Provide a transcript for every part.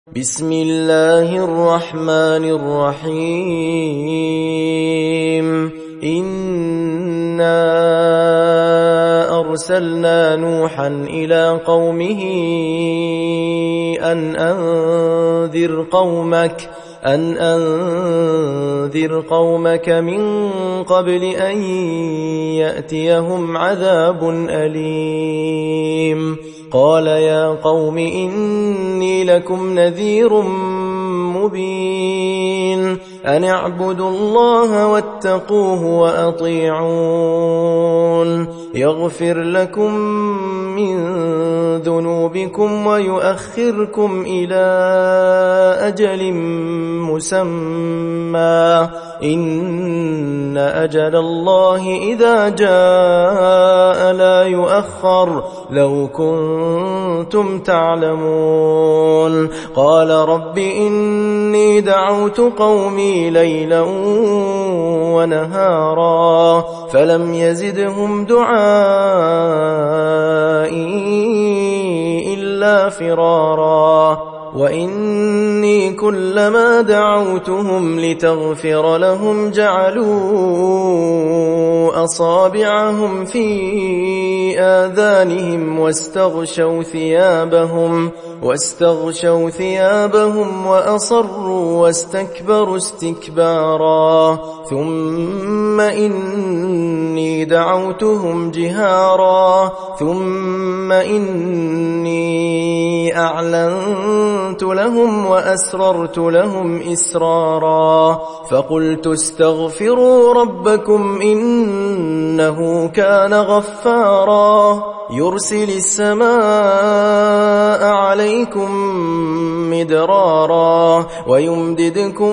بسم الله الرحمن الرحيم إنا أرسلنا نوحا إلى قومه أن أنذر قومك من قبل أن يأتيهم عذاب أليم قال يا قوم إني لكم نذير مبين أن اعبدوا الله واتقوه وأطيعون يغفر لكم من ذنوبكم ويؤخركم إلى أجل مسمى إن أجل الله إذا جاء لا يؤخر لو كنتم تعلمون قال رب إني دعوت قومي ليلا ونهارا فلم يزدهم دعائي إلا فرارا وإني كلما دعوتهم لتغفر لهم جعلوا أصابعهم في آذانهم واستغشوا ثيابهم وأصروا واستكبروا استكبارا ثم إني دعوتهم جهارا ثم إني أعلنت لهم وأسررت لهم إسرارا فقلت استغفروا ربكم إنه كان غفارا يرسل السماء عليكم مدرارا ويمددكم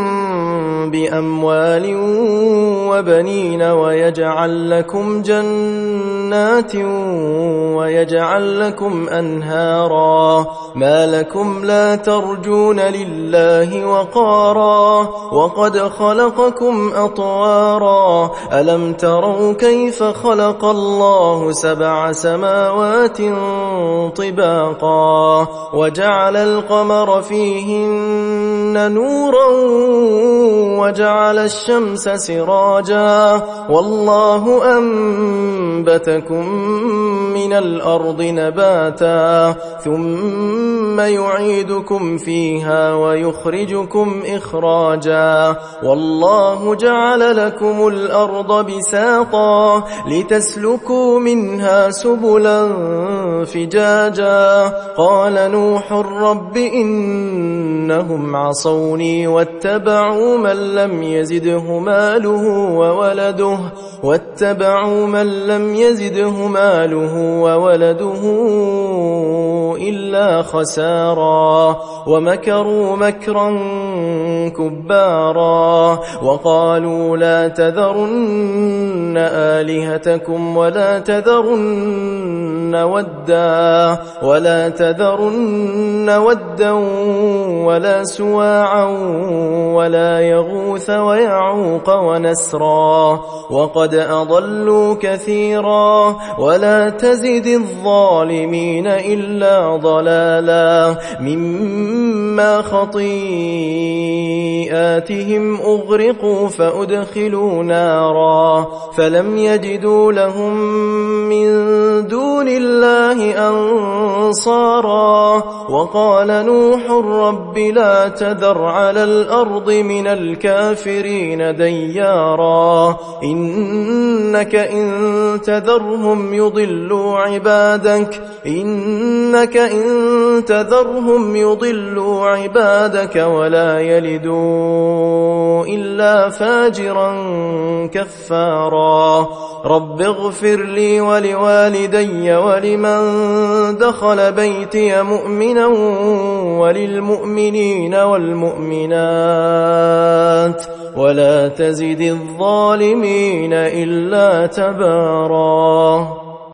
بأموال وبنين ويجعل لكم جنات ويجعل لكم أنهارا ما لكم لا ترجون لله وقارا وقد خلقكم أطوارا ألم تروا كيف خلق الله 7 سماوات طباقا وجعل القمر فيهن نورا وجعل الشمس سراجا والله أنبتكم من الأرض نباتا ثم يعيدكم فيها ويخرجكم إخراجا والله جعل لكم الأرض بساطا لتسلكوا منها سبلا فجاجا قال نوح رب إنهم عصوني واتبعوا من لم يزده ماله وولده إلا خسارا ومكروا مكرا كبارا وقالوا لا تذرن آلهتكم ولا تذرن ودا ولا سواعا ولا يغوث ويعوق ونسرا وقد أضلوا كثيرا ولا تزد الظالمين إلا ضلالا مما خطيئاتهم أغرقوا فأدخلوا نارا فلم يجدوا لهم من دون الله أنصارا وقال نوح رب لا تذر على الأرض من الكافرين ديارا إنك إن تذرهم يضلوا عبادك ولا يلدوا إلا فاجرا كفارا رب اغفر لي ولوالدي ولمن دخل بيتي مؤمنا وللمؤمنين والمؤمنات ولا تزد الظالمين إلا تبارا